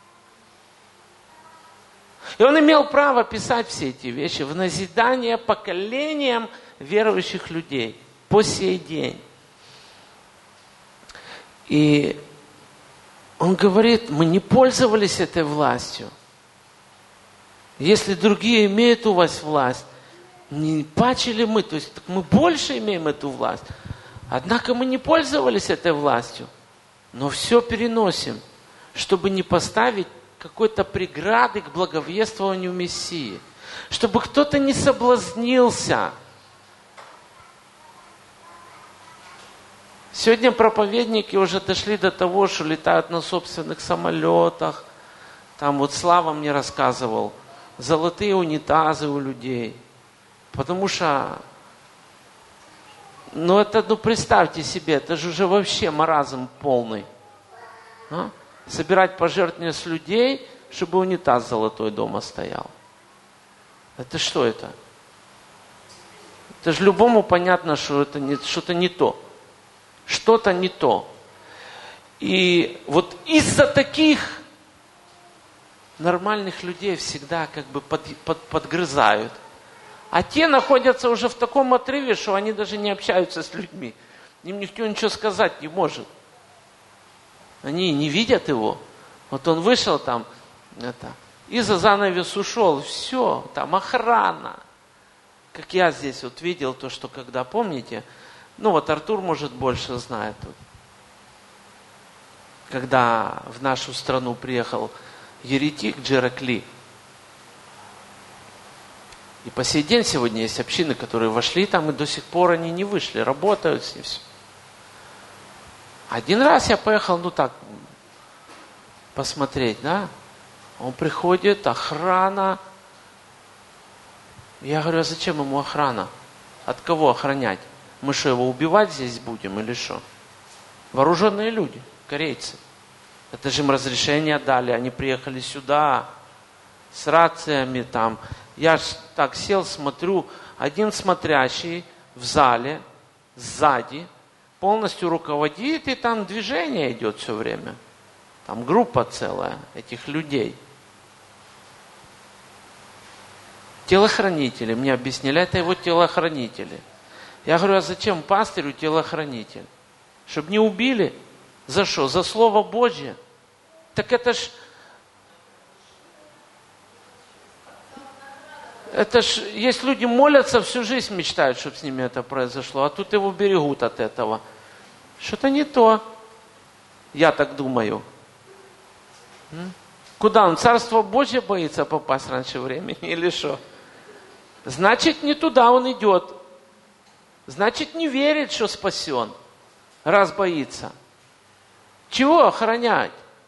И он имел право писать все эти вещи в назидание поколениям верующих людей по сей день. И он говорит, мы не пользовались этой властью. Если другие имеют у вас власть, не паче мы, то есть мы больше имеем эту власть. Однако мы не пользовались этой властью, но все переносим, чтобы не поставить какой-то преграды к благовествованию Мессии. Чтобы кто-то не соблазнился. Сегодня проповедники уже дошли до того, что летают на собственных самолетах. Там вот Слава мне рассказывал, золотые унитазы у людей. Потому что, представьте себе, это же уже вообще маразм полный. А? Собирать пожертвования с людей, чтобы унитаз золотой дома стоял. Это что это? Это же любому понятно, что это что-то не то. Что-то не то. И вот из-за таких нормальных людей всегда как бы подгрызают. А те находятся уже в таком отрыве, что они даже не общаются с людьми. Им никто ничего сказать не может. Они не видят его. Вот он вышел там, и за занавес ушел. Все, там охрана. Как я здесь вот видел то, что когда, помните, Артур, может, больше знает. Когда в нашу страну приехал еретик Джеракли. И по сей день сегодня есть общины, которые вошли там, и до сих пор они не вышли, работают с ним все. Один раз я поехал, посмотреть, да? Он приходит, охрана. Я говорю, а зачем ему охрана? От кого охранять? Мы что, его убивать здесь будем или что? Вооруженные люди, корейцы. Это же им разрешение дали, они приехали сюда с рациями там. Я так сел, смотрю, один смотрящий в зале, сзади, полностью руководит, и там движение идет все время. Там группа целая этих людей. Телохранители, мне объяснили, это его телохранители. Я говорю, а зачем пастырю телохранитель? Чтобы не убили? За что? За Слово Божье? Так это ж есть люди молятся, всю жизнь мечтают, чтобы с ними это произошло, а тут его берегут от этого. Что-то не то. Я так думаю. Куда он? Царство Божье боится попасть раньше времени или что? Значит, не туда он идет. Значит, не верит, что спасен, раз боится. Чего охранять?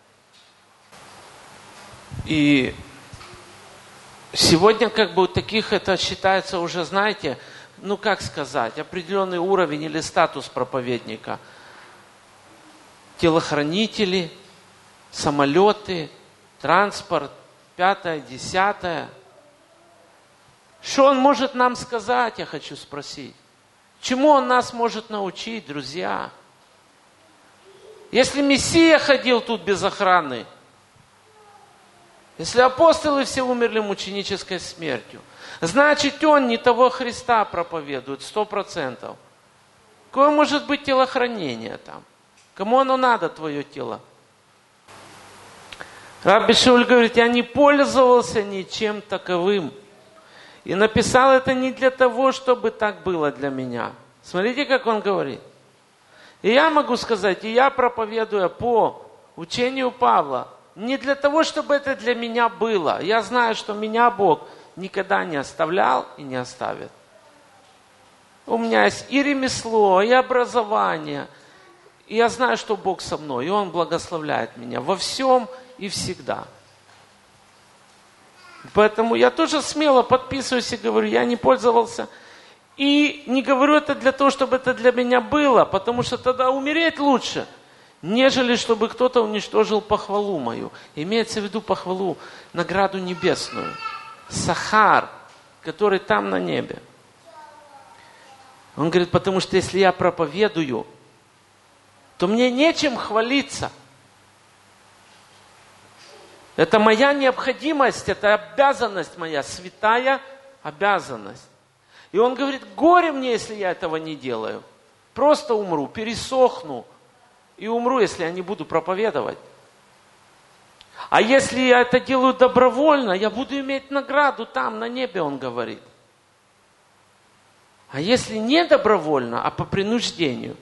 И сегодня таких это считается уже, знаете, как сказать, определенный уровень или статус проповедника. Телохранители, самолеты, транспорт, 5-е, 10-е. Что он может нам сказать, я хочу спросить. Чему он нас может научить, друзья? Если Мессия ходил тут без охраны, Если апостолы все умерли мученической смертью, значит, он не того Христа проповедует 100%. Какое может быть телохранение там? Кому оно надо, твое тело? Рабби Шауль говорит, я не пользовался ничем таковым. И написал это не для того, чтобы так было для меня. Смотрите, как он говорит. И я могу сказать, и я проповедую по учению Павла, не для того, чтобы это для меня было. Я знаю, что меня Бог никогда не оставлял и не оставит. У меня есть и ремесло, и образование. И я знаю, что Бог со мной, и Он благословляет меня во всем и всегда. Поэтому я тоже смело подписываюсь и говорю, я не пользовался. И не говорю это для того, чтобы это для меня было, потому что тогда умереть лучше, нежели чтобы кто-то уничтожил похвалу мою. Имеется в виду похвалу, награду небесную. Сахар, который там на небе. Он говорит, потому что если я проповедую, то мне нечем хвалиться. Это моя необходимость, это обязанность моя, святая обязанность. И он говорит, горе мне, если я этого не делаю. Просто умру, пересохну и умру, если я не буду проповедовать. А если я это делаю добровольно, я буду иметь награду там, на небе, он говорит. А если не добровольно, а по принуждению,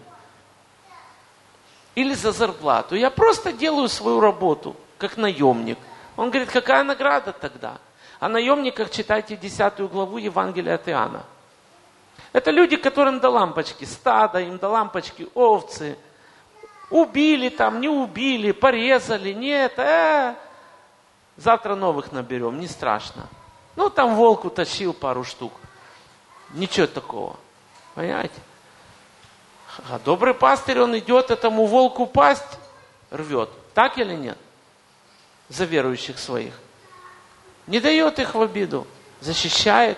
или за зарплату, я просто делаю свою работу, как наемник. Он говорит, какая награда тогда? О наемниках читайте 10 главу Евангелия от Иоанна. Это люди, которым до лампочки стадо, им до лампочки овцы. Убили там, не убили, порезали, нет. Завтра новых наберем, не страшно. Ну, там волк утащил пару штук. Ничего такого. Понимаете? А добрый пастырь, он идет этому волку пасть, рвет. Так или нет? За верующих своих. Не дает их в обиду. Защищает.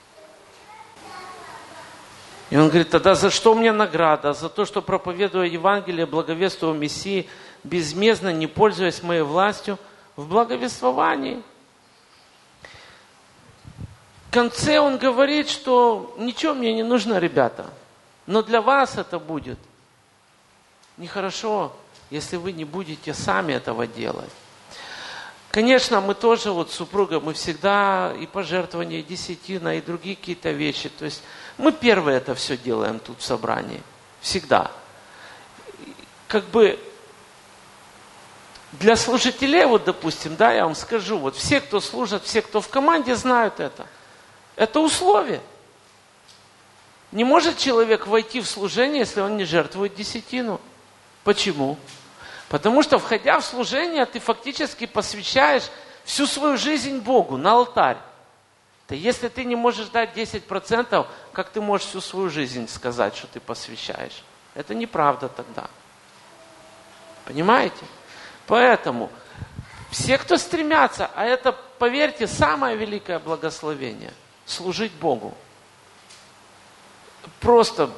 И он говорит, тогда за что мне награда? За то, что проповедуя Евангелие, благовествуя Мессии, безмездно, не пользуясь моей властью, в благовествовании. В конце он говорит, что ничего мне не нужно, ребята. Но для вас это будет нехорошо, если вы не будете сами этого делать. Конечно, мы тоже, вот с супругой, мы всегда и пожертвования, и десятина, и другие какие-то вещи. То есть мы первые это все делаем тут в собрании. Всегда. Как бы для служителей, вот допустим, да, я вам скажу, вот все, кто служат, все, кто в команде, знают это. Это условие. Не может человек войти в служение, если он не жертвует десятину. Почему? Потому что, входя в служение, ты фактически посвящаешь всю свою жизнь Богу на алтарь. То если ты не можешь дать 10%, как ты можешь всю свою жизнь сказать, что ты посвящаешь? Это неправда тогда. Понимаете? Поэтому все, кто стремятся, а это, поверьте, самое великое благословение – служить Богу. Просто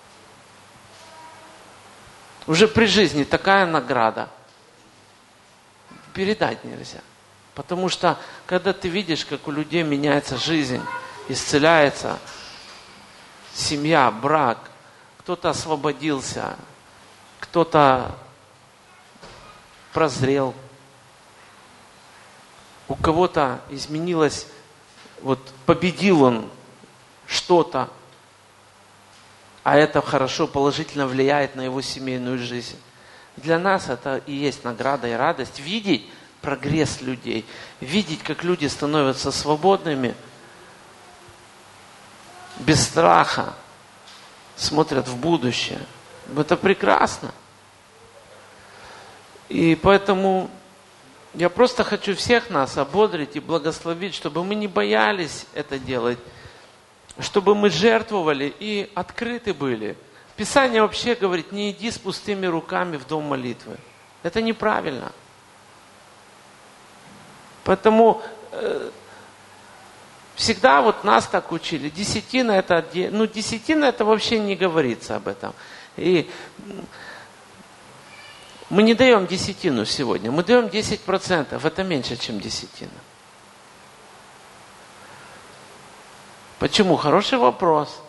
уже при жизни такая награда. Передать нельзя. Потому что, когда ты видишь, как у людей меняется жизнь, исцеляется семья, брак, кто-то освободился, кто-то прозрел, у кого-то изменилось, вот победил он что-то, а это хорошо, положительно влияет на его семейную жизнь. Для нас это и есть награда и радость. Видеть прогресс людей, видеть, как люди становятся свободными, без страха, смотрят в будущее. Это прекрасно. И поэтому я просто хочу всех нас ободрить и благословить, чтобы мы не боялись это делать, чтобы мы жертвовали и открыты были. Писание вообще говорит, не иди с пустыми руками в дом молитвы. Это неправильно. Поэтому всегда вот нас так учили. Десятина это отдельно. Ну, десятина это вообще не говорится об этом. И Мы не даем десятину сегодня, мы даем 10%. Это меньше, чем десятина. Почему? Хороший вопрос.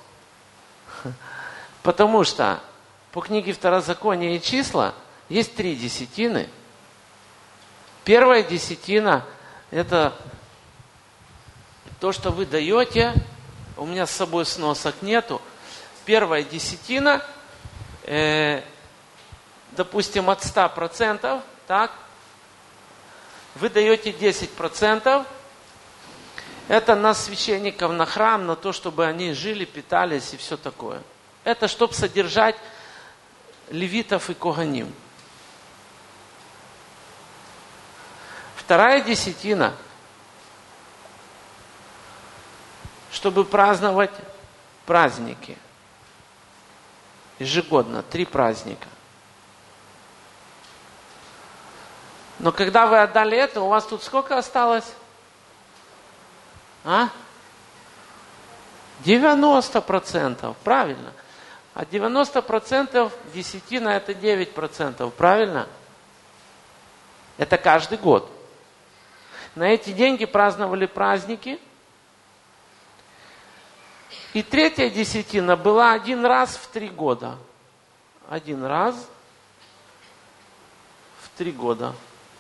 Потому что по книге Второзакония и числа есть 3 десятины. Первая десятина – это то, что вы даете. У меня с собой сносок нету. Первая десятина, допустим, от 100%, так, вы даете 10%. Это на священников, на храм, на то, чтобы они жили, питались и все такое. Это чтобы содержать левитов и коганим. Вторая десятина, чтобы праздновать праздники. Ежегодно, 3 праздника. Но когда вы отдали это, у вас тут сколько осталось? 90%, правильно. А 90% десятина это 9%, правильно? Это каждый год. На эти деньги праздновали праздники. И третья десятина была 1 раз в 3 года. 1 раз в 3 года.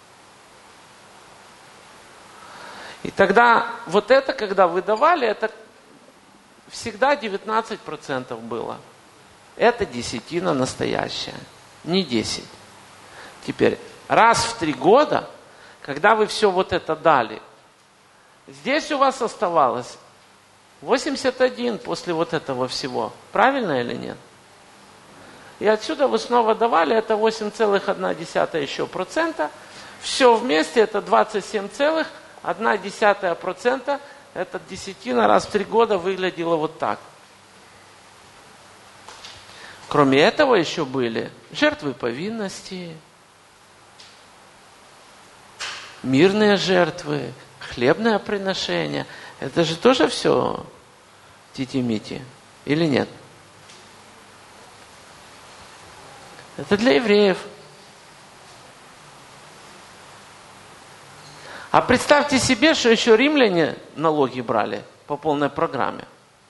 И тогда вот это, когда вы давали, это всегда 19% было. Это десятина настоящая, не 10. Теперь, раз в 3 года, когда вы все вот это дали, здесь у вас оставалось 81 после вот этого всего. Правильно или нет? И отсюда вы снова давали, это 8,1 еще процента. Все вместе это 27,1%. Эта десятина раз в 3 года выглядела вот так. Кроме этого еще были жертвы повинности, мирные жертвы, хлебное приношение. Это же тоже все тити-мити, или нет? Это для евреев. А представьте себе, что еще римляне налоги брали по полной программе.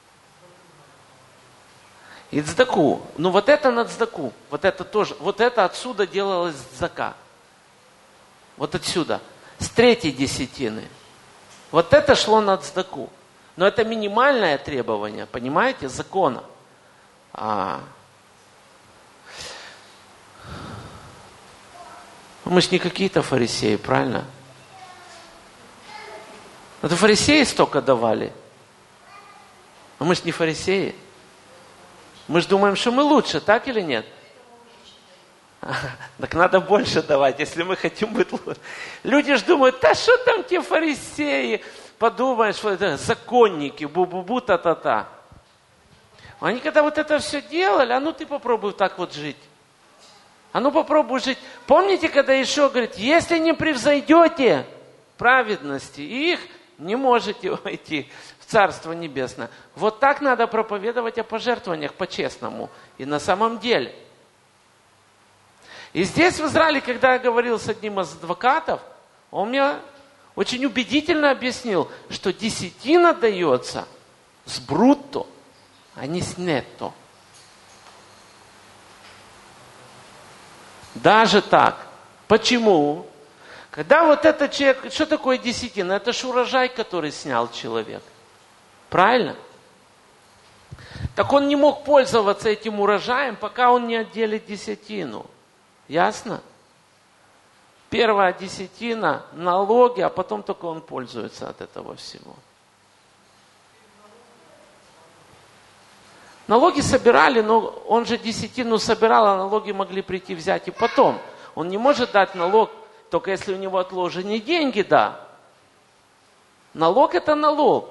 И цдаку. Ну вот это на цдаку. Вот это тоже. Вот это отсюда делалось цдака. Вот отсюда. С 3-й десятины. Вот это шло на цдаку. Но это минимальное требование, понимаете, закона. Мы же не какие-то фарисеи, правильно? Это фарисеи столько давали. А мы же не фарисеи. Мы же думаем, что мы лучше, так или нет? Так надо больше давать, если мы хотим быть лучше. Люди же думают, да что там те фарисеи? Подумаешь, что это законники, бу-бу-бу, та-та-та. Они когда вот это все делали, а ну ты попробуй так вот жить. А ну попробуй жить. Помните, когда Ишуа говорит, если не превзойдете праведности их, не можете войти в Царство Небесное. Вот так надо проповедовать о пожертвованиях по-честному. И на самом деле. И здесь в Израиле, когда я говорил с одним из адвокатов, он мне очень убедительно объяснил, что десятина дается с брутто, а не с нетто. Даже так. Почему? Когда вот этот человек, что такое десятина? Это ж урожай, который снял человек. Правильно? Так он не мог пользоваться этим урожаем, пока он не отделит десятину. Ясно? Первая десятина, налоги, а потом только он пользуется от этого всего. Налоги собирали, но он же десятину собирал, а налоги могли прийти взять и потом. Он не может дать налог, только если у него отложены деньги, да. Налог это налог.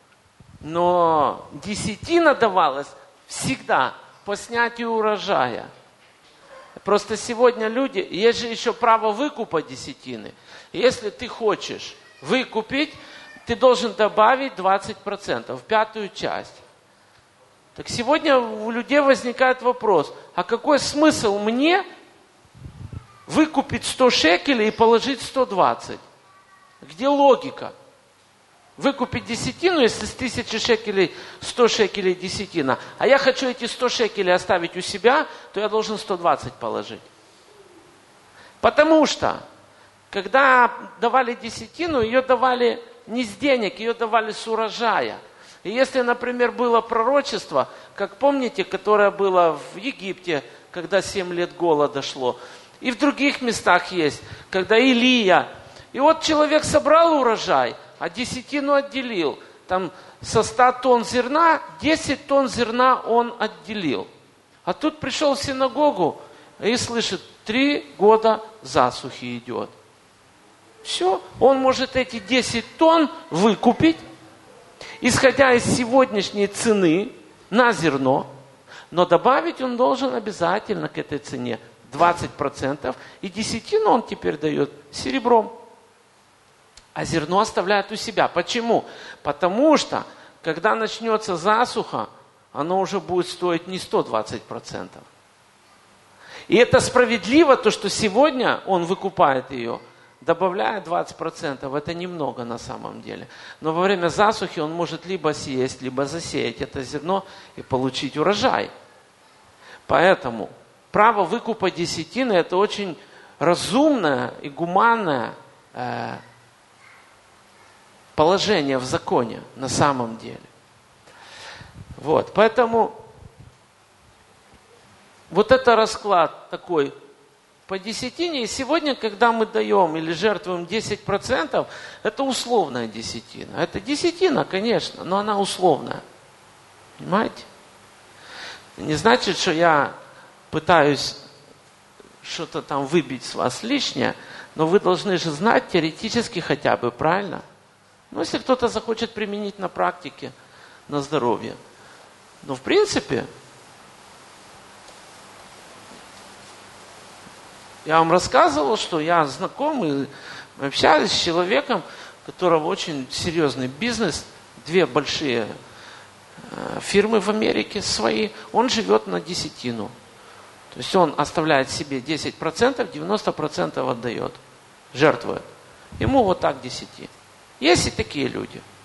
Но десятина давалась всегда по снятию урожая. Просто сегодня люди, есть же еще право выкупа десятины. Если ты хочешь выкупить, ты должен добавить 20%, 5-ю часть. Так сегодня у людей возникает вопрос, а какой смысл мне выкупить 100 шекелей и положить 120. Где логика? Выкупить десятину, если с 1000 шекелей 100 шекелей десятина, а я хочу эти 100 шекелей оставить у себя, то я должен 120 положить. Потому что, когда давали десятину, ее давали не с денег, ее давали с урожая. И если, например, было пророчество, как помните, которое было в Египте, когда 7 лет голода шло, и в других местах есть, когда Илия. И вот человек собрал урожай, а десятину отделил. Там со 100 тонн зерна, 10 тонн зерна он отделил. А тут пришел в синагогу и слышит, 3 года засухи идет. Все, он может эти 10 тонн выкупить, исходя из сегодняшней цены на зерно, но добавить он должен обязательно к этой цене 20%, и десятину он теперь дает серебром. А зерно оставляет у себя. Почему? Потому что, когда начнется засуха, оно уже будет стоить не 120%. И это справедливо, то, что сегодня он выкупает ее, добавляя 20%. Это немного на самом деле. Но во время засухи он может либо съесть, либо засеять это зерно и получить урожай. Поэтому право выкупа десятины – это очень разумное и гуманное положение в законе на самом деле. Вот, поэтому вот это расклад такой по десятине. И сегодня, когда мы даем или жертвуем 10%, это условная десятина. Это десятина, конечно, но она условная. Понимаете? Не значит, что я пытаюсь что-то там выбить с вас лишнее, но вы должны же знать теоретически хотя бы, правильно? Ну, если кто-то захочет применить на практике, на здоровье. Но в принципе, я вам рассказывал, что я знаком и общаюсь с человеком, у которого очень серьезный бизнес, 2 большие фирмы в Америке свои, он живет на десятину. То есть он оставляет себе 10%, 90% отдает, жертвует. Ему вот так 10. Есть и такие люди.